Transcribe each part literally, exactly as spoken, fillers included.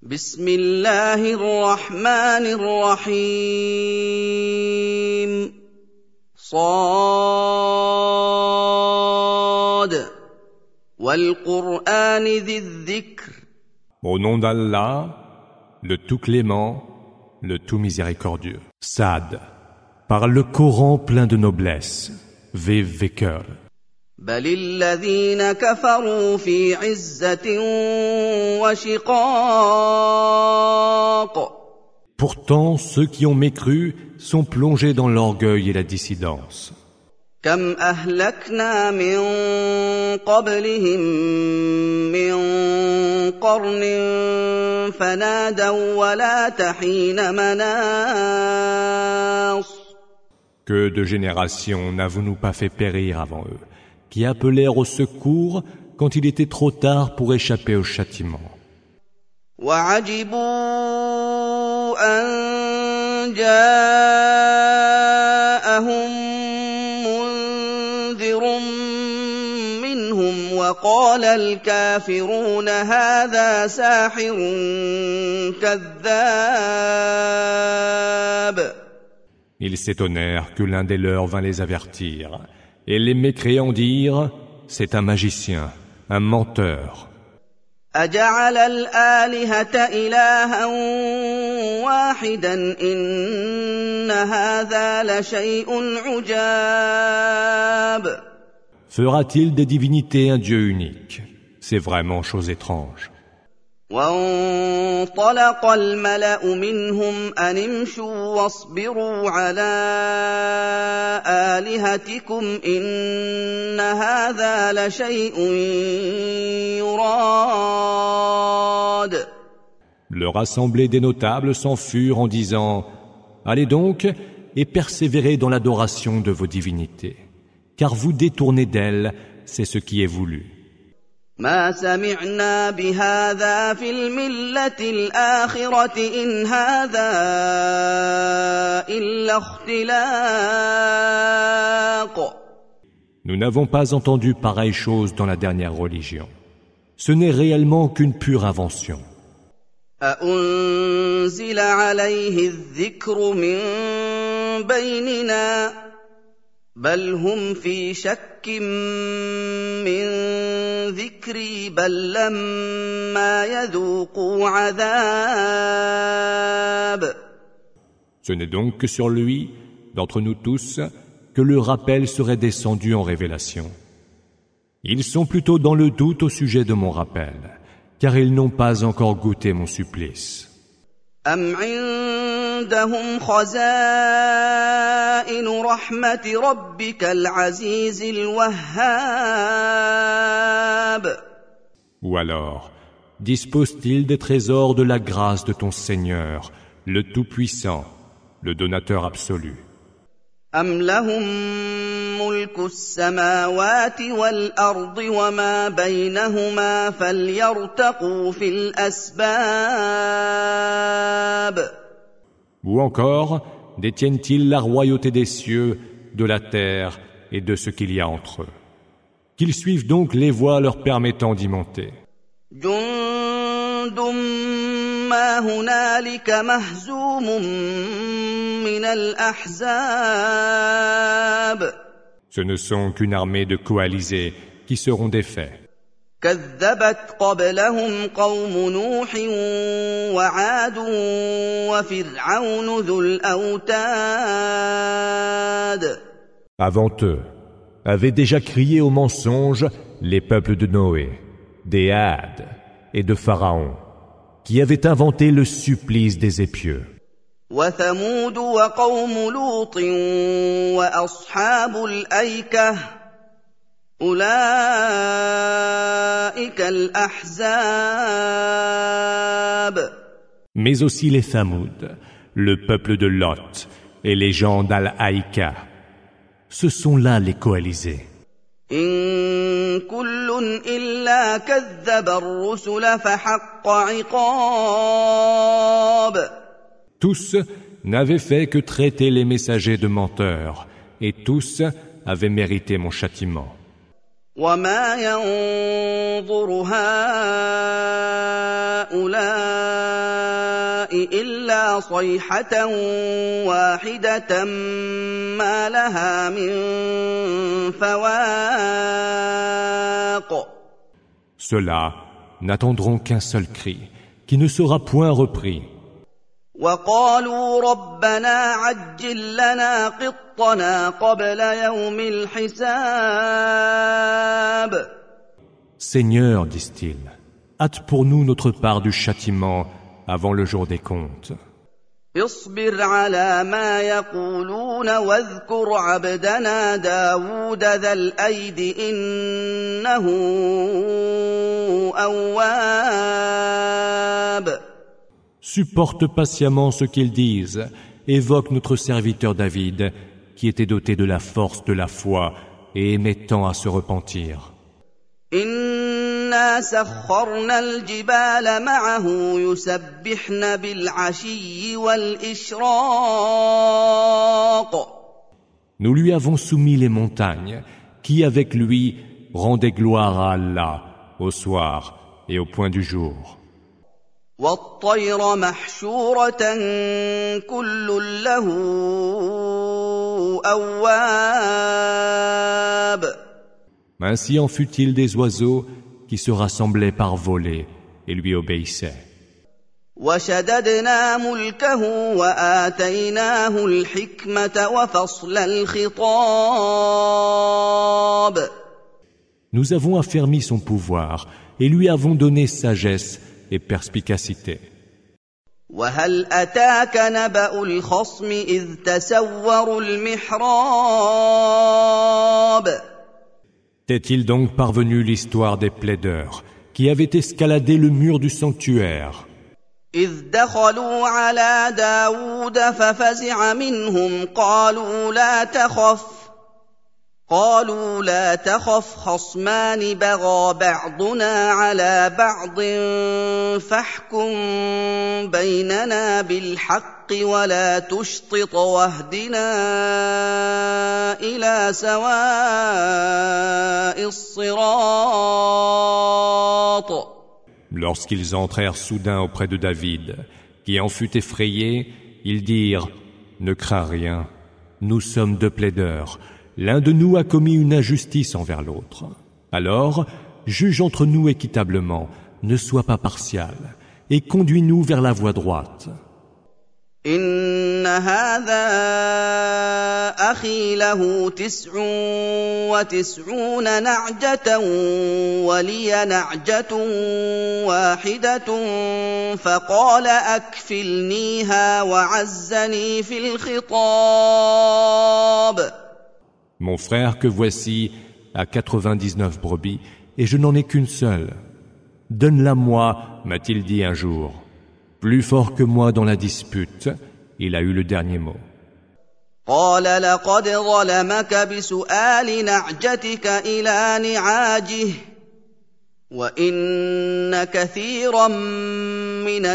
بسم الله الرحمن الرحيم صاد والقرآن ذي الذكر. Au nom d'Allah, le tout clément, le tout miséricordieux. Sad, par le Coran plein de noblesse, vive vainqueur. بل الذين كفروا في عزة وشقاق. Pourtant, ceux qui ont mécru sont plongés dans l'orgueil et la dissidence. كم أهلكنا من قبلهم من قرن فنادوا ولا تحين مناص. Que de générations n'avons-nous pas fait périr avant eux, qui appelèrent au secours quand il était trop tard pour échapper au châtiment. وعجبوا أن جاءهم منذر منهم وقال الكافرون هذا ساحر كذاب. Ils s'étonnèrent que l'un des leurs vint les avertir, et les mécréants dirent « C'est un magicien, un menteur. » أجعل الآلهة إلها واحدا إن هذا لشيء عجاب. Fera-t-il des divinités un Dieu unique? C'est vraiment chose étrange. وانطلق الملأ منهم أن امشوا واصبروا على آلهتكم إن هذا لشيء يراد. Leur assemblée des notables s'en furent en disant « Allez donc et persévérez dans l'adoration de vos divinités, car vous détournez d'elles, c'est ce qui est voulu. » ما سمعنا بهذا في الملة الآخرة إن هذا إلا اختلاق. Nous n'avons pas entendu pareille chose dans la dernière religion. Ce n'est réellement qu'une pure invention. أأنزل عليه الذكر من بيننا بل هم في شك من ذكري بل لما يذوقوا عذاب. Ce n'est donc que sur lui, d'entre nous tous, que le rappel serait descendu en révélation. Ils sont plutôt dans le doute au sujet de mon rappel, car ils n'ont pas encore goûté mon supplice. أم عندهم خزائن رحمة ربك العزيز الوهاب. Ou alors, dispose-t-il des trésors de la grâce de ton Seigneur, le Tout-Puissant, le Donateur absolu? أم لهم ملك السماوات والأرض وما بينهما فليرتقوا في الأسباب. Ou encore, détiennent-ils la royauté des cieux, de la terre et de ce qu'il y a entre eux? Qu'ils suivent donc les voies leur permettant d'y monter. جند ما هنالك مهزوم من الأحزاب. Ce ne sont qu'une armée de coalisés qui seront défaits. كذبت قبلهم قوم نوح وعاد وفرعون ذو الأوتاد. Avant eux, avaient déjà crié au mensonge les peuples de Noé, des Hades et de Pharaon, qui avaient inventé le supplice des épieux. وثمود وقوم لوط وأصحاب الأيكة أولئك الأحزاب. Mais aussi les Thamoud, le peuple de Lot et les gens d'Al-Aïka. Ce sont là les coalisés. إن كل إلا كذب الرسل فحق عقاب. Tous n'avaient fait que traiter les messagers de menteurs, et tous avaient mérité mon châtiment. وما ينظر هؤلاء هؤلاء إلا صيحة واحدة ما لها من فواق. Ceux-là n'attendront qu'un seul cri, qui ne sera point repris. وقالوا ربنا عجل لنا قطنا قبل يوم الحساب. Seigneur, disent-ils, hâte pour nous notre part du châtiment avant le jour des comptes. اصبر على ما يقولون واذكر عبدنا داود ذا الأيد إنه أواب. Supporte patiemment ce qu'ils disent, évoque notre serviteur David, qui était doté de la force de la foi et aimait tant à se repentir. إنا سخرنا الجبال معه يسبحن بالعشي والإشراق. Nous lui avons soumis les montagnes, qui avec lui rendaient gloire à Allah au soir et au point du jour. والطير محشورة كل له أواب. Ainsi en fut-il des oiseaux qui se rassemblaient par volées et lui obéissaient. وشددنا ملكه وآتيناه الحكمة وفصل الخطاب. Nous avons affermi son pouvoir et lui avons donné sagesse et perspicacité. وهل أتاك نبأ الخصم إذ تسوروا المحراب. T'est-il donc parvenu l'histoire des plaideurs qui avaient escaladé le mur du sanctuaire? إذ دخلوا على داود ففزع منهم قالوا لا تخف قالوا لا تخف خصمان بغى بعضنا على بعض فاحكم بيننا بالحق ولا تشطط واهدنا إلى سواء الصراط. Lorsqu'ils entrèrent soudain auprès de David, qui en fut effrayé, ils dirent « Ne crains rien, nous sommes deux plaideurs. L'un de nous a commis une injustice envers l'autre. Alors, juge entre nous équitablement, ne sois pas partial, et conduis-nous vers la voie droite. » إن هذا أخي له تسع وتسعون نعجة ولي نعجة واحدة فقال أكفلنيها وعزني في الخطاب. Mon frère que voici a quatre-vingt-dix-neuf brebis, et je n'en ai qu'une seule. Donne-la-moi, m'a-t-il dit un jour. Plus fort que moi dans la dispute, il a eu le dernier mot. قال لقد ظلمك بسؤال نعجتك إلى نعاجه وإن كثيرا من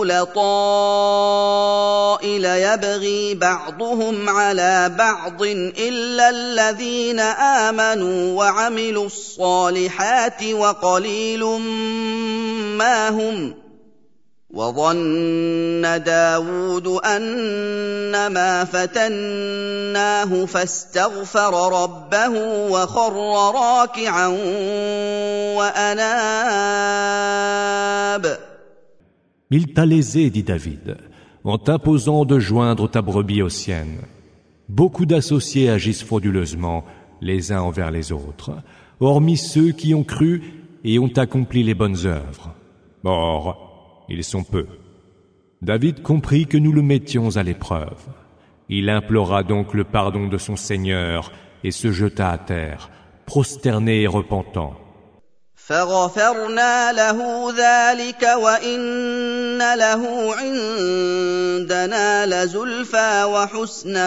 الخلطاء ليبغي بعضهم على بعض إلا الذين آمنوا وعملوا الصالحات وقليل ما هم. وظن داود أنما فتناه فاستغفر ربه وخر راكعا وأناب. Il t'a lésé, dit David, en t'imposant de joindre ta brebis aux siennes. Beaucoup d'associés agissent frauduleusement les uns envers les autres, hormis ceux qui ont cru et ont accompli les bonnes œuvres. Or, ils sont peu. David comprit que nous le mettions à l'épreuve. Il implora donc le pardon de son Seigneur et se jeta à terre, prosterné et repentant. فغفرنا له ذلك وإن له عندنا لزلفى وحسن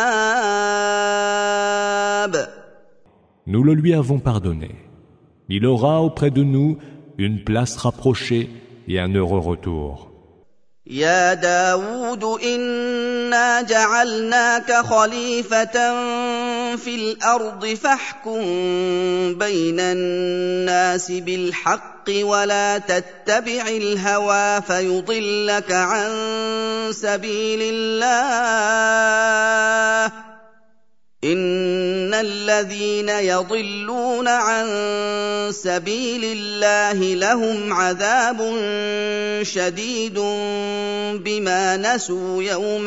مآب. Nous le lui avons pardonné. Il aura auprès de nous une place rapprochée et un heureux retour. يا داود إنا جعلناك خليفة في الأرض فاحكم بين الناس بالحق ولا تتبع الهوى فيضلك عن سبيل الله إن الذين يضلون عن سبيل الله لهم عذاب شديد بما نسوا يوم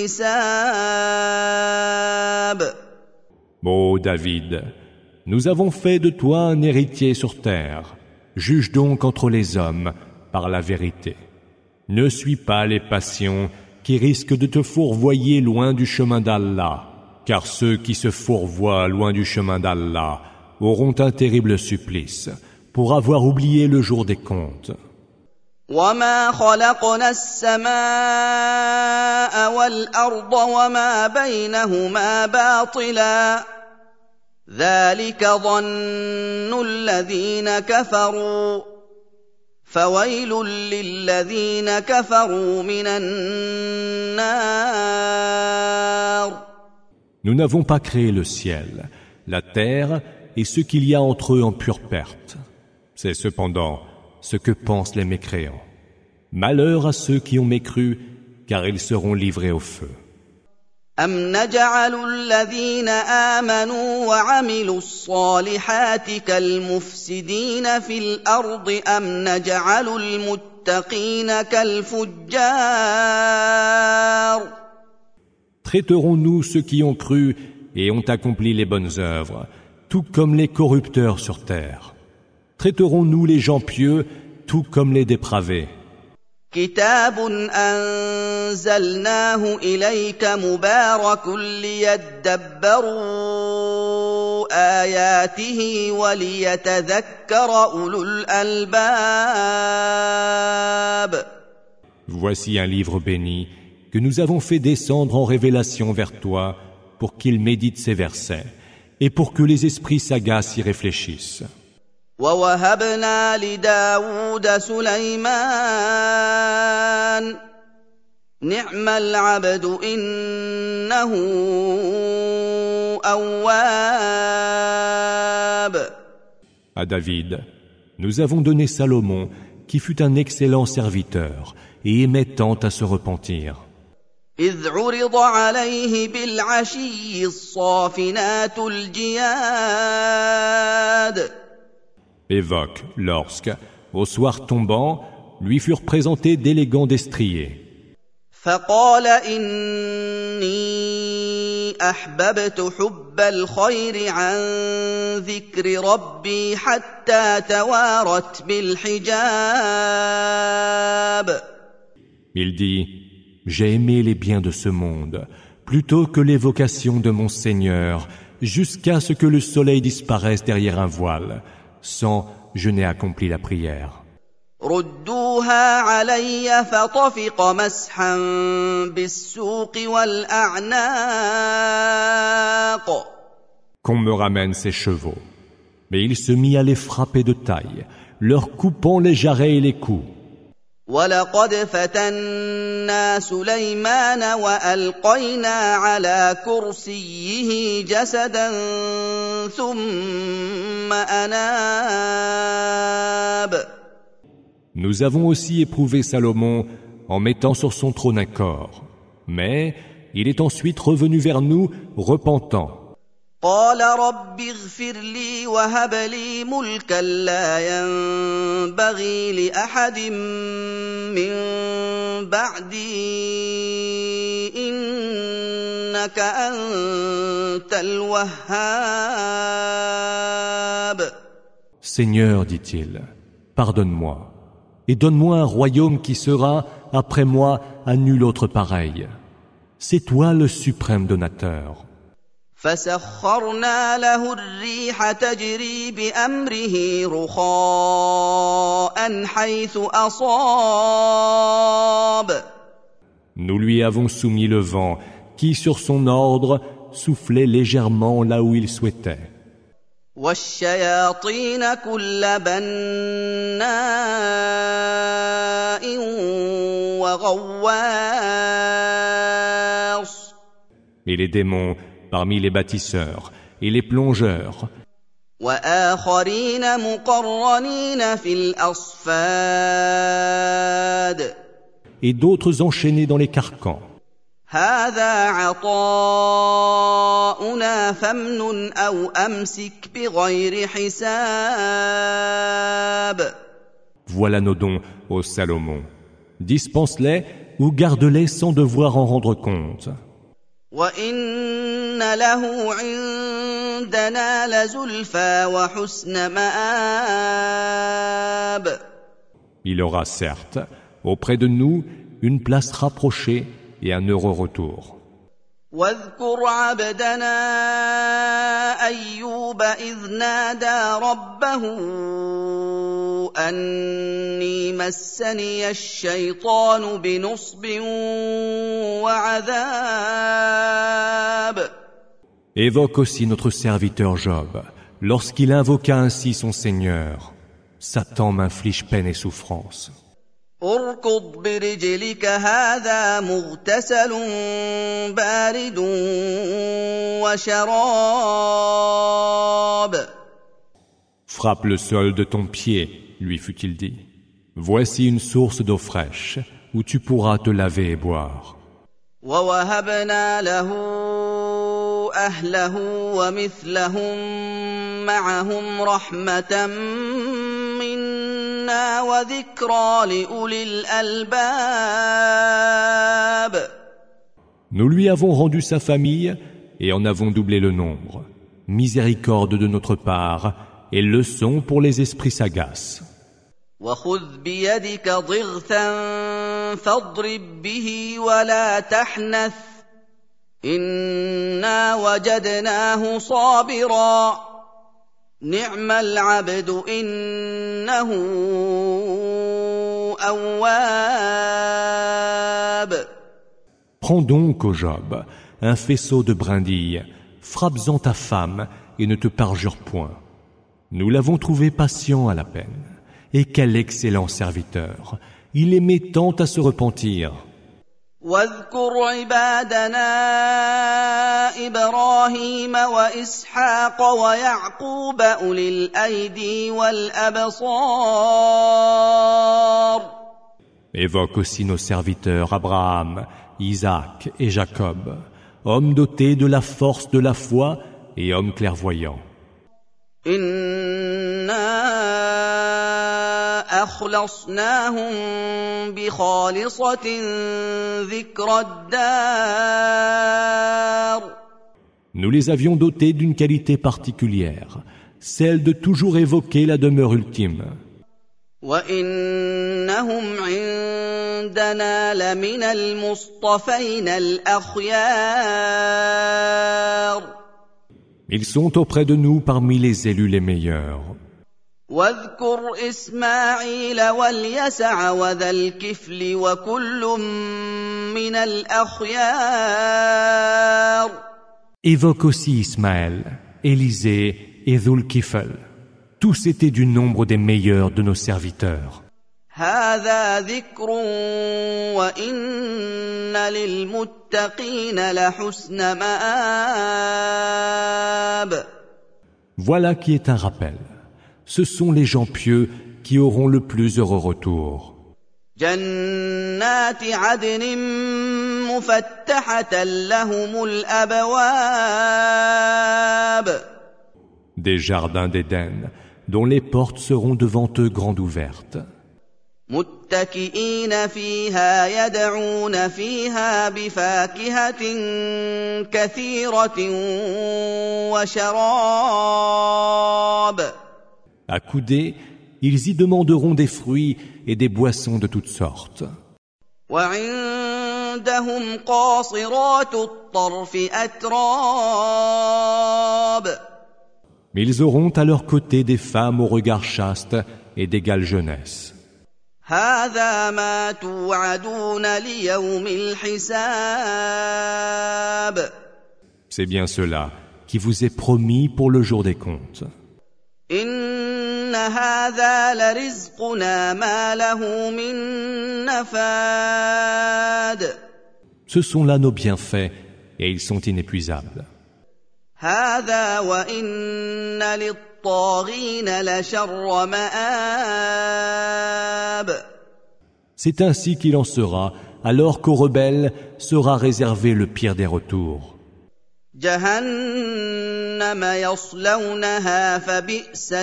الحساب. Ô David, nous avons fait de toi un héritier sur terre. Juge donc entre les hommes par la vérité. Ne suis pas les passions qui risquent de te fourvoyer loin du chemin d'Allah, car ceux qui se fourvoient loin du chemin d'Allah auront un terrible supplice pour avoir oublié le jour des comptes. وما خلقنا السماء والأرض وما بينهما باطلا ذلك ظن الذين كفروا فويل للذين كفروا من النار. Nous n'avons pas créé le ciel, la terre et ce qu'il y a entre eux en pure perte. C'est cependant ce que pensent les mécréants. Malheur à ceux qui ont mécru, car ils seront livrés au feu. أَمْ نَجْعَلُ الَّذِينَ آمَنُوا وَعَمِلُوا الصَّالِحَاتِ كَالْمُفْسِدِينَ فِي الْأَرْضِ أَمْ نَجْعَلُ الْمُتَّقِينَ كَالْفُجَّارِ. Traiterons-nous ceux qui ont cru et ont accompli les bonnes œuvres, tout comme les corrupteurs sur terre? Traiterons-nous les gens pieux, tout comme les dépravés? كتاب أنزلناه إليك مبارك ليدبروا آياته وليتذكر أولو الألباب. Voici un livre béni que nous avons fait descendre en révélation vers toi pour qu'il médite ces versets et pour que les esprits sagaces y réfléchissent. وَوَهَبْنَا لِدَاوُودَ سُلَيْمَانَ نِعْمَ الْعَبْدُ إِنَّهُ أَوَّابٌ. À David, nous avons donné Salomon, qui fut un excellent serviteur et aimait tant à se repentir. إِذْ عُرِضَ عَلَيْهِ بِالْعَشِيِّ الصَّافِنَاتُ الْجِيَادُ. Évoque lorsque, au soir tombant, lui furent présentés d'élégants destriers. فقال إني أحببت حب الخير عن ذكر ربي حتى توارت بالحجاب. Il dit, j'ai aimé les biens de ce monde, plutôt que l'évocation de mon Seigneur, jusqu'à ce que le soleil disparaisse derrière un voile, sans je n'ai accompli la prière. ردوها علي فطفق مسحا بالسوق والأعناق. Qu'on me ramène ces chevaux. Mais il se mit à les frapper de taille, leur coupant les jarrets et les coups. ولقد فتنا سليمان وألقينا على كرسيه جسدا ثم أناب. Nous avons aussi éprouvé Salomon en mettant sur son trône un corps, mais il est ensuite revenu vers nous repentant. قال رب اغفر لي وهب لي ملكا لا ينبغي لأحد من بعدي إنك أنت الوهاب. Seigneur, dit-il, pardonne-moi et donne-moi un royaume qui sera, après moi, à nul autre pareil. C'est toi le suprême donateur. فسخرنا له الريح تجري بأمره رخاء حيث أصاب. Nous lui avons soumis le vent qui, sur son ordre, soufflait légèrement là où il souhaitait. والشياطين كل بناء وغواص. Et les démons parmi les bâtisseurs et les plongeurs. وآخرين مقرنين في الأصفاد Et d'autres enchaînés dans les carcans. هذا عطاؤنا فامنن أو أمسك بغير حساب. Voilà nos dons, ô Salomon. Dispense-les ou garde-les sans devoir en rendre compte. وإن له عندنا لزلفى وحسن مآب. Il aura certes, auprès de nous, une place rapprochée et un heureux retour. واذكر عبدنا أيوب إذ نادى ربه أني مسني الشيطان بنصب وعذاب. Évoque aussi notre serviteur Job, lorsqu'il invoqua ainsi son Seigneur. Satan m'inflige peine et souffrance. اركض برجلك هذا مغتسل بارد وشراب. Frappe le sol de ton pied, lui fut-il dit. Voici une source d'eau fraîche, où tu pourras te laver et boire. ووهبنا له أهله ومثلهم معهم رحمة منا وذكرى لأولي الألباب. Nous lui avons rendu sa famille et en avons doublé le nombre. Miséricorde de notre part et leçon pour les esprits sagaces. وخذ بيدك ضغثا فاضرب به ولا تحنث إنا وجدناه صابرا نعم العبد إنه أواب. Prends donc, ô Job, un faisceau de brindilles, frappe-en ta femme et ne te parjure point. Nous l'avons trouvé patient à la peine. Et quel excellent serviteur! Il aimait tant à se repentir. واذكر عبادنا إبراهيم وإسحاق ويعقوب أولي الأيدي والأبصار. Évoque aussi nos serviteurs Abraham, Isaac et Jacob, hommes dotés de la force de la foi et hommes clairvoyants. أخلصناهم بخالصة ذكر الدار. Nous les avions dotés d'une qualité particulière, celle de toujours évoquer la demeure ultime. وإنهم عندنا لمن المصطفين الأخيار. Ils sont auprès de nous parmi les élus les meilleurs. واذكر إسماعيل واليسع وذا الكفل وكل من الأخيار. Évoque aussi Ismaël, Élisée et Dhul-Kifl. Tous étaient du nombre des meilleurs de nos serviteurs. هذا ذكر وإن للمتقين لحسن مآب. Voilà qui est un rappel. Ce sont les gens pieux qui auront le plus heureux retour. جنات عدن مفتحة لهم الأبواب. Des jardins d'Éden, dont les portes seront devant eux grandes ouvertes. متكئين فيها يدعون فيها بفاكهة كثيرة وشراب. Accoudés, ils y demanderont des fruits et des boissons de toutes sortes. وعندهم قاصرات الطرف أتراب. Ils auront à leur côté des femmes au regard chaste et d'égale jeunesse. هذا ما توعدون ليوم الحساب. C'est bien cela qui vous est promis pour le jour des comptes. إن هذا لرزقنا ما له من نفاد. Ce sont là nos bienfaits et ils sont inépuisables. هذا وإن للطاغين للطاغين لشر مآب. C'est ainsi qu'il en sera, alors qu'aux rebelles sera réservé le pire des retours. جهنم يصلونها فبئس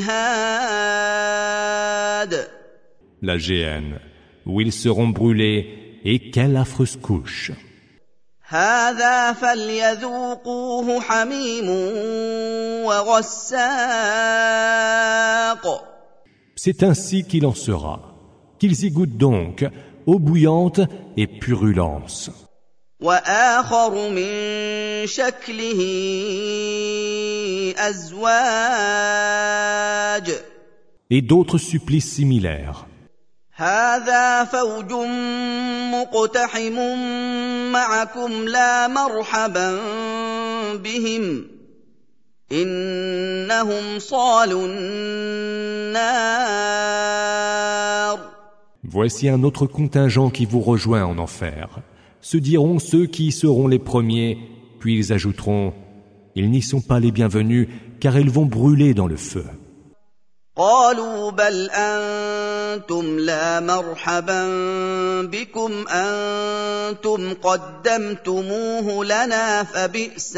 المهاد. La géhenne, où ils seront brûlés, et quelle affreuse couche. هذا فليذوقوه حميم وغساق. C'est ainsi qu'il en sera. Qu'ils y goûtent donc, eau bouillante et purulence. وآخر من شكله أزواج. Et d'autres supplices similaires. هذا فوج مقتحم معكم لا مرحبا بهم إنهم صالوا النار. Voici un autre contingent qui vous rejoint en enfer. Se diront ceux qui y seront les premiers, puis ils ajouteront « Ils n'y sont pas les bienvenus, car ils vont brûler dans le feu. » قالوا بل أنتم لا مرحبا بكم أنتم قدمتموه لنا فبئس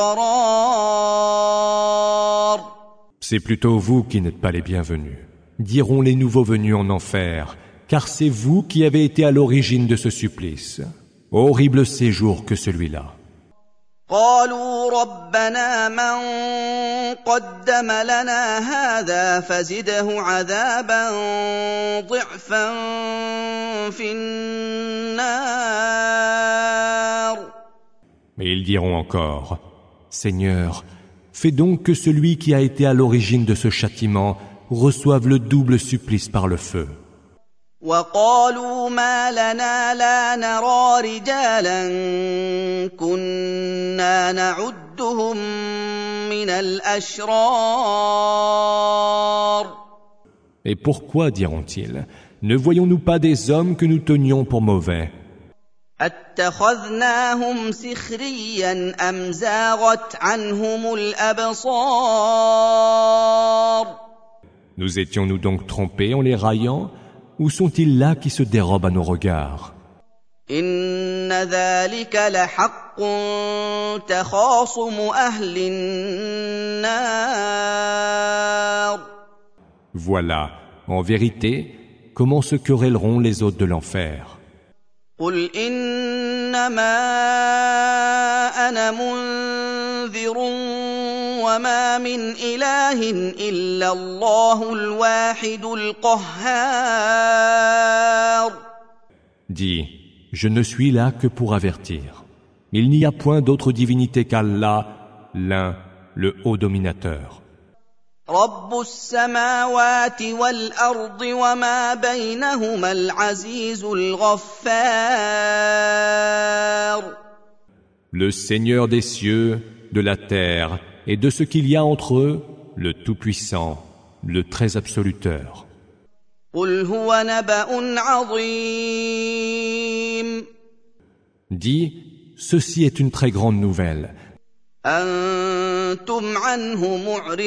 القرار. C'est plutôt vous qui n'êtes pas les bienvenus, diront les nouveaux venus en enfer, car c'est vous qui avez été à l'origine de ce supplice. Horrible séjour que celui-là. قالوا ربنا من قدم لنا هذا فزده عذابا ضعفا في النار. Mais ils diront encore, Seigneur, fais donc que celui qui a été à l'origine de ce châtiment reçoive le double supplice par le feu. وقالوا ما لنا لا نرى رجالا كنا نعدهم من الأشرار. Et pourquoi, diront-ils, ne voyons-nous pas des hommes que nous tenions pour mauvais? أتخذناهم سخريا أم زاغت عنهم الأبصار. Nous étions-nous donc trompés en les raillant? Où sont-ils là qui se dérobent à nos regards? إن ذلك لحق تخاصم أهل النار. Voilà, en vérité, comment se querelleront les hôtes de l'enfer. قل إنما أنا منذر وما من إله إلا الله الواحد القهار. Dis, je ne suis là que pour avertir. Il n'y a point d'autre divinité qu'Allah, l'un, le haut dominateur. رب السماوات والأرض وما بينهما العزيز الغفار. Le Seigneur des cieux, de la terre et de ce qu'il y a entre eux, le Tout-Puissant, le Très Absoluteur. قل هو نبأ عظيم. Dis, ceci est une très grande nouvelle. أنتم عنه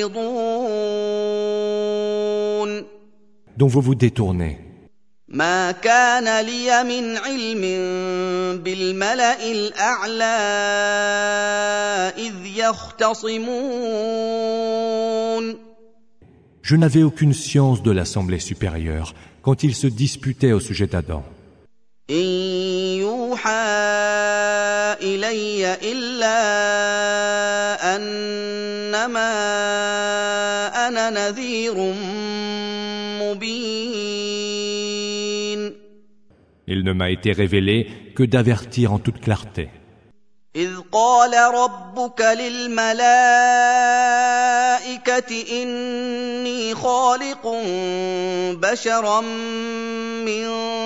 معرضون. Dont vous vous détournez. ما كان لي من علم بالملأ الأعلى إذ يختصمون. Je n'avais aucune science de l'assemblée supérieure quand ils se disputaient au sujet d'Adam. إن يوحى إلي إلا أنما أنا نذير مبين. Il ne m'a été révélé que d'avertir en toute clarté. إذ قال ربك للملائكة إني خالق بشرا من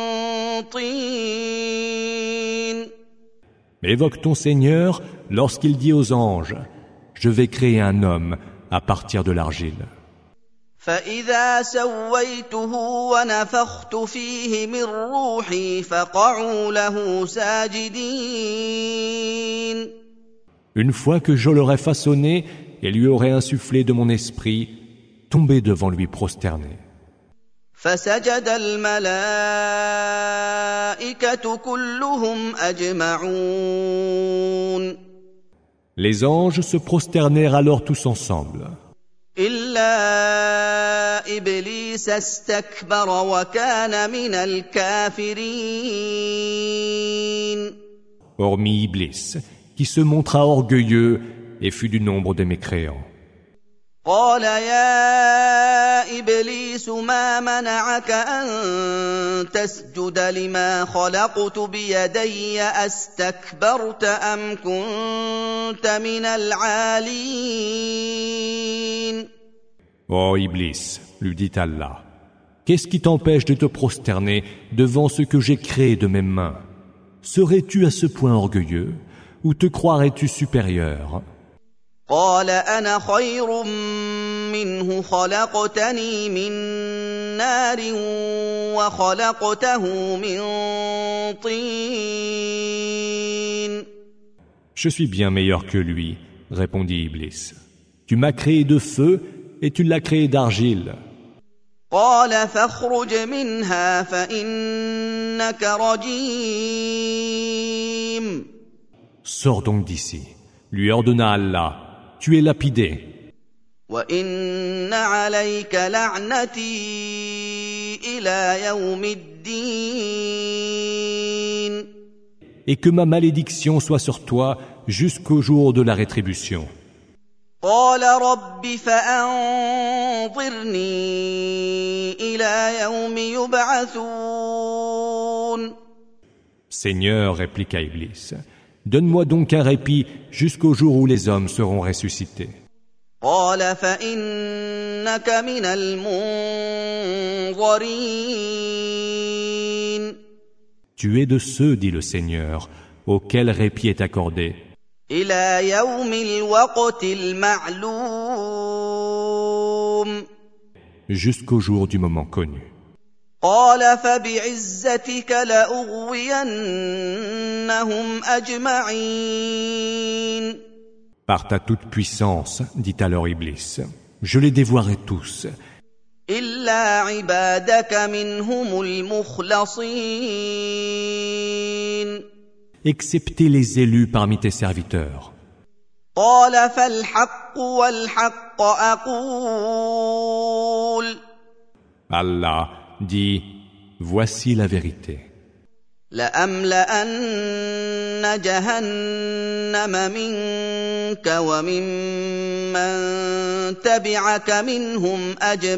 طين. Évoque ton Seigneur lorsqu'il dit aux anges, je vais créer un homme à partir de l'argile. فإذا سويته ونفخت فيه من روحي فقعوا له ساجدين. Une fois que je l'aurai façonné et lui aurais insufflé de mon esprit, tombaient devant lui prosternés. فسجد الملائكة كلهم أجمعون. Les anges se prosternèrent alors tous ensemble. إلا إبليس استكبر وكان من الكافرين. Hormis Iblis, qui se montra orgueilleux et fut du nombre des mécréants. قال يا إبليس ما منعك أن تسجد لما خلقت بيدي أستكبرت أم كنت من العالين. Ô Iblis, lui dit Allah, qu'est-ce qui t'empêche de te prosterner devant ce que j'ai créé de mes mains? Serais-tu à ce point orgueilleux ou te croirais-tu supérieur? قال أنا خير منه خلقتني من نار وخلقته من طين. Je suis bien meilleur que lui, répondit Iblis. Tu m'as créé de feu et tu l'as créé d'argile. قال فاخرج منها فإنك رجيم. Sors donc d'ici, lui ordonna Allah. Tu es lapidé. وَإِنَّ عَلَيْكَ لَعْنَتِي إِلَى يَوْمِ الدِّينِ. Et que ma malédiction soit sur toi jusqu'au jour de la rétribution. قَالَ رَبِّ فَأَنظِرْنِي إِلَى يَوْمِ يُبْعَثُونَ. Seigneur, répliqua Iblis, donne-moi donc un répit jusqu'au jour où les hommes seront ressuscités. قال فإنك من المنظرين. Tu es de ceux, dit le Seigneur, auxquels répit est accordé. إلى يوم الوقت المعلوم. Jusqu'au jour du moment connu. قال فبعزتك لأغوينهم أجمعين. Par ta toute puissance, dit alors Iblis, je les dévoirai tous. إلا عبادك منهم المخلصين. Excepté les élus parmi tes serviteurs. قال فالحق والحق أقول. Allah dit, voici la vérité. لأملأن جهنم منك وممن تبعك منهم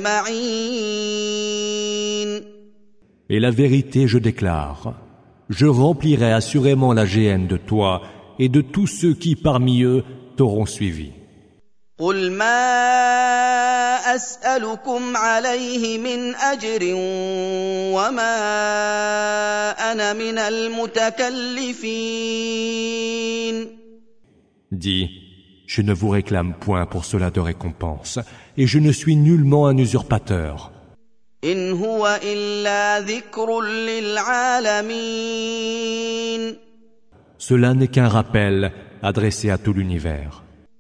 أجمعين. Et la vérité, je déclare, je remplirai assurément la géhenne de toi et de tous ceux qui parmi eux t'auront suivi. قل ما أسألكم عليه من أجر وما أنا من المتكلفين. Dis, je ne vous réclame point pour cela de récompense, et je ne suis nullement un usurpateur. إن هو إلا ذكر للعالمين. Cela n'est qu'un rappel adressé à tout l'univers.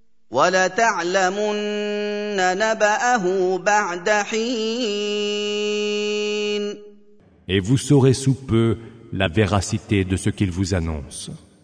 وَلَتَعْلَمُنَّ نَبَأَهُ بَعْدَ حِينٍ. Et vous saurez sous peu la véracité de ce qu'il vous annonce.